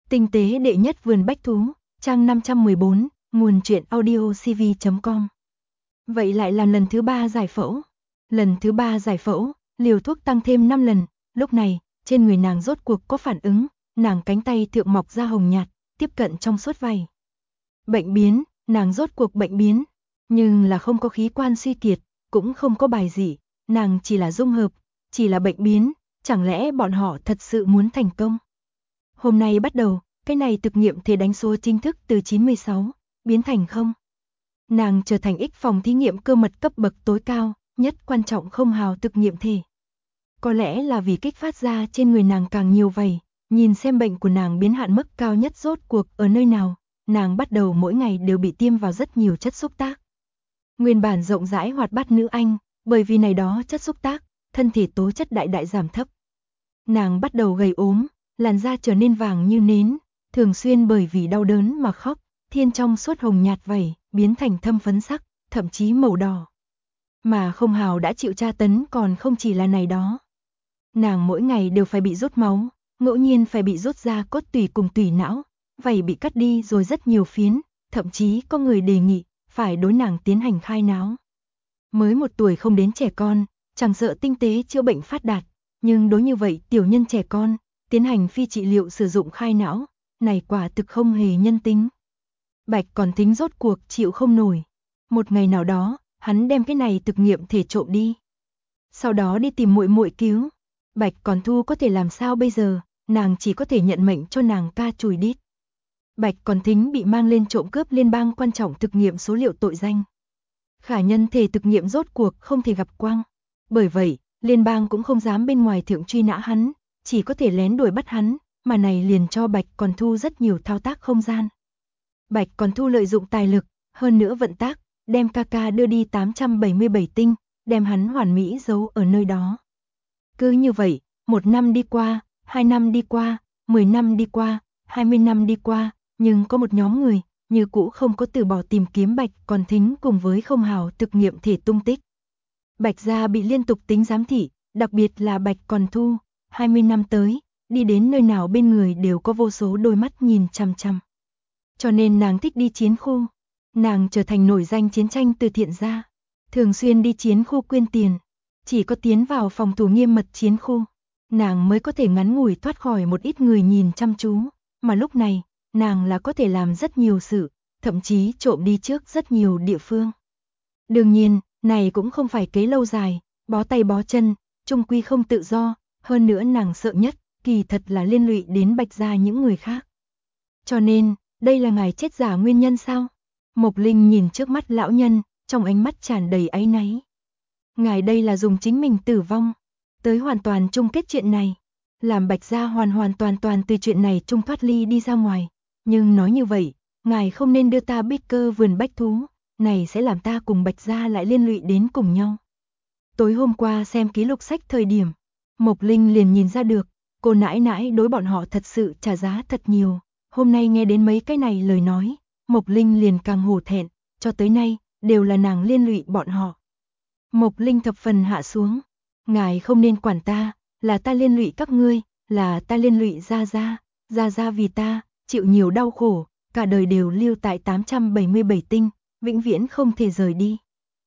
Tinh tế đệ nhất vườn bách thú, trang 514, nguồn truyện audio cv.com. Vậy lại là lần thứ 3 giải phẫu. Lần thứ 3 giải phẫu, liều thuốc tăng thêm 5 lần, lúc này, trên người nàng rốt cuộc có phản ứng, nàng cánh tay thượng mọc ra hồng nhạt, tiếp cận trong suốt vảy. Bệnh biến, nàng rốt cuộc bệnh biến, nhưng là không có khí quan suy kiệt, cũng không có bài dị, nàng chỉ là dung hợp, chỉ là bệnh biến, chẳng lẽ bọn họ thật sự muốn thành công? Hôm nay bắt đầu, cái này thực nghiệm thể đánh số chính thức từ 96, biến thành 0. Nàng trở thành X phòng thí nghiệm cơ mật cấp bậc tối cao, nhất quan trọng không hào thực nghiệm thể. Có lẽ là vì kích phát ra trên người nàng càng nhiều vảy, nhìn xem bệnh của nàng biến hạn mức cao nhất rốt cuộc ở nơi nào, nàng bắt đầu mỗi ngày đều bị tiêm vào rất nhiều chất xúc tác. Nguyên bản rộng rãi hoạt bát nữ anh, bởi vì này đó chất xúc tác, thân thể tố chất đại đại giảm thấp. Nàng bắt đầu gầy ốm, làn da trở nên vàng như nến, thường xuyên bởi vì đau đớn mà khóc, thiên trong suốt hồng nhạt vảy, biến thành thâm phấn sắc, thậm chí màu đỏ. Mà không hào đã chịu tra tấn còn không chỉ là này đó. Nàng mỗi ngày đều phải bị rút máu, ngẫu nhiên phải bị rút ra cốt tủy cùng tủy não, vảy bị cắt đi rồi rất nhiều phiến, thậm chí có người đề nghị phải đối nàng tiến hành khai não. Mới 1 tuổi không đến trẻ con, chẳng sợ tinh tế chữa bệnh phát đạt, nhưng đối như vậy tiểu nhân trẻ con, tiến hành phi trị liệu sử dụng khai não, này quả thực không hề nhân tính. Bạch Còn Thính rốt cuộc chịu không nổi. Một ngày nào đó, hắn đem cái này thực nghiệm thể trộm đi. Sau đó đi tìm muội muội cứu. Bạch Còn Thu có thể làm sao bây giờ, nàng chỉ có thể nhận mệnh cho nàng ca chùi đít. Bạch Còn Thính bị mang lên trộm cướp liên bang quan trọng thực nghiệm số liệu tội danh. Khả nhân thể thực nghiệm rốt cuộc không thể gặp quang. Bởi vậy, liên bang cũng không dám bên ngoài thượng truy nã hắn, chỉ có thể lén đuổi bắt hắn, mà này liền cho Bạch Còn Thu rất nhiều thao tác không gian. Bạch Còn Thu lợi dụng tài lực, hơn nữa vận tác, đem ca đưa đi 877 tinh, đem hắn hoàn mỹ giấu ở nơi đó. Cứ như vậy, 1 năm đi qua, 2 năm đi qua, 10 năm đi qua, 20 năm đi qua, nhưng có một nhóm người, như cũ không có từ bỏ tìm kiếm Bạch Còn Thính cùng với không hào thực nghiệm thể tung tích. Bạch gia bị liên tục tính giám thị, đặc biệt là Bạch Còn Thu, 20 năm tới, đi đến nơi nào bên người đều có vô số đôi mắt nhìn chằm chằm. Cho nên nàng thích đi chiến khu, nàng trở thành nổi danh chiến tranh từ thiện gia, thường xuyên đi chiến khu quyên tiền, chỉ có tiến vào phòng thủ nghiêm mật chiến khu, nàng mới có thể ngắn ngủi thoát khỏi một ít người nhìn chăm chú, mà lúc này, nàng là có thể làm rất nhiều sự, thậm chí trộm đi trước rất nhiều địa phương. Đương nhiên, này cũng không phải kế lâu dài, bó tay bó chân, chung quy không tự do, hơn nữa nàng sợ nhất, kỳ thật là liên lụy đến Bạch gia những người khác. Cho nên, đây là ngài chết giả nguyên nhân sao? Mộc Linh nhìn trước mắt lão nhân, trong ánh mắt tràn đầy áy náy. Ngài đây là dùng chính mình tử vong, tới hoàn toàn chung kết chuyện này, làm Bạch gia hoàn toàn từ chuyện này chung thoát ly đi ra ngoài. Nhưng nói như vậy, ngài không nên đưa ta biết cơ vườn bách thú, này sẽ làm ta cùng Bạch gia lại liên lụy đến cùng nhau. Tối hôm qua xem ký lục sách thời điểm, Mộc Linh liền nhìn ra được, cô nãi nãi đối bọn họ thật sự trả giá thật nhiều. Hôm nay nghe đến mấy cái này lời nói, Mộc Linh liền càng hổ thẹn, cho tới nay, đều là nàng liên lụy bọn họ. Mộc Linh thập phần hạ xuống, ngài không nên quản ta, là ta liên lụy các ngươi, là ta liên lụy Gia Gia vì ta, chịu nhiều đau khổ, cả đời đều lưu tại 877 tinh, vĩnh viễn không thể rời đi.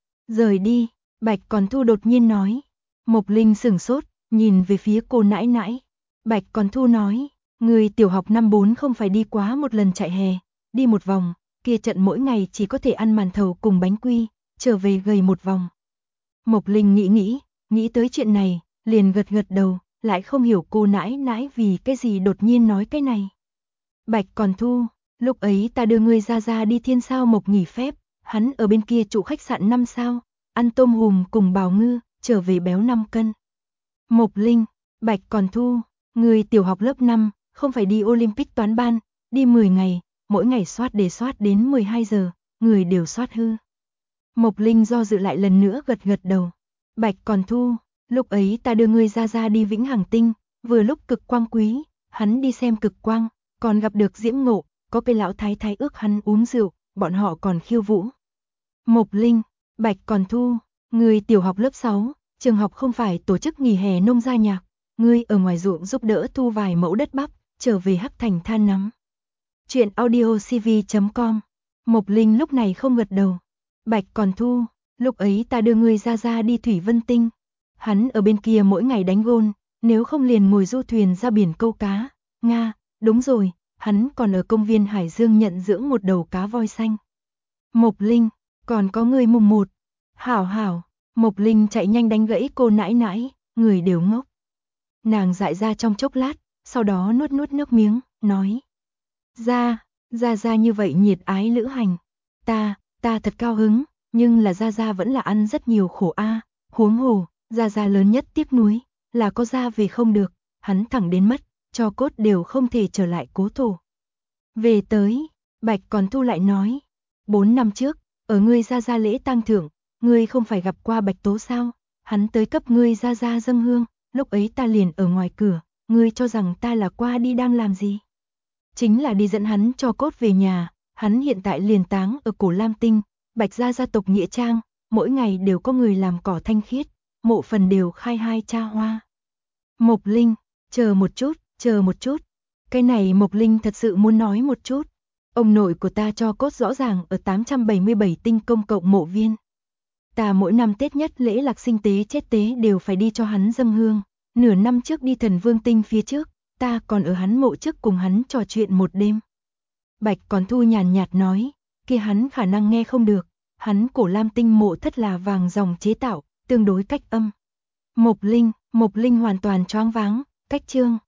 Rời đi, Bạch Còn Thu đột nhiên nói. Mộc Linh sửng sốt, nhìn về phía cô nãi nãi. Bạch Còn Thu nói, người tiểu học năm 4 không phải đi quá một lần chạy hè, đi một vòng, kia trận mỗi ngày chỉ có thể ăn màn thầu cùng bánh quy, trở về gầy một vòng. Mộc Linh nghĩ tới chuyện này, liền gật đầu, lại không hiểu cô nãi nãi vì cái gì đột nhiên nói cái này. Bạch Còn Thu, lúc ấy ta đưa ngươi ra đi Thiên Sao Mộc nghỉ phép, hắn ở bên kia trụ khách sạn 5 sao, ăn tôm hùm cùng bào ngư, trở về béo 5 cân. Mộc Linh, Bạch Còn Thu, người tiểu học lớp 5, không phải đi Olympic toán ban, đi 10 ngày, mỗi ngày soát đề soát đến 12 giờ, người đều soát hư. Mộc Linh do dự lại lần nữa gật đầu. Bạch Còn Thu, lúc ấy ta đưa ngươi ra đi Vĩnh Hằng Tinh, vừa lúc cực quang quý, hắn đi xem cực quang, còn gặp được Diễm Ngộ, có cái lão thái thái ước hắn uống rượu, bọn họ còn khiêu vũ. Mộc Linh, Bạch Còn Thu, người tiểu học lớp 6, trường học không phải tổ chức nghỉ hè nông gia nhạc, ngươi ở ngoài ruộng giúp đỡ thu vài mẫu đất bắp, trở về Hắc Thành than nắm. Chuyện audiocv.com. Mộc Linh lúc này không gật đầu. Bạch Còn Thu, lúc ấy ta đưa ngươi ra đi Thủy Vân Tinh. Hắn ở bên kia mỗi ngày đánh gôn, nếu không liền ngồi du thuyền ra biển câu cá. Nga, đúng rồi, hắn còn ở công viên Hải Dương nhận dưỡng một đầu cá voi xanh. Mộc Linh, còn có người mùng 1. Hảo hảo, Mộc Linh chạy nhanh đánh gãy cô nãi nãi, người đều ngốc. Nàng dại ra trong chốc lát, sau đó nuốt nước miếng, nói. Ra như vậy nhiệt ái lữ hành. Ta thật cao hứng, nhưng là Ra vẫn là ăn rất nhiều khổ a. Huống hồ, Ra lớn nhất tiếc nuối, là có ra về không được, hắn thẳng đến mất, cho cốt đều không thể trở lại cố thổ. Về tới, Bạch Còn Thu lại nói. 4 năm trước, ở ngươi Ra lễ tang thưởng, ngươi không phải gặp qua Bạch Tố sao? Hắn tới cấp ngươi Ra dâng hương, lúc ấy ta liền ở ngoài cửa, ngươi cho rằng ta là qua đi đang làm gì? Chính là đi dẫn hắn cho cốt về nhà, hắn hiện tại liền táng ở Cổ Lam Tinh, Bạch gia tộc nghĩa trang, mỗi ngày đều có người làm cỏ thanh khiết, mộ phần đều khai 2 cha hoa. Mộc Linh, chờ một chút, cái này Mộc Linh thật sự muốn nói một chút. Ông nội của ta cho cốt rõ ràng ở 877 tinh công cộng mộ viên. Ta mỗi năm Tết nhất lễ Lạc Sinh tế chết tế đều phải đi cho hắn dâng hương, nửa năm trước đi Thần Vương Tinh phía trước, ta còn ở hắn mộ trước cùng hắn trò chuyện một đêm. Bạch Còn Thu nhàn nhạt nói, kia hắn khả năng nghe không được, hắn Cổ Lam Tinh mộ thất là vàng dòng chế tạo, tương đối cách âm. Mộc Linh hoàn toàn choáng váng, cách chương.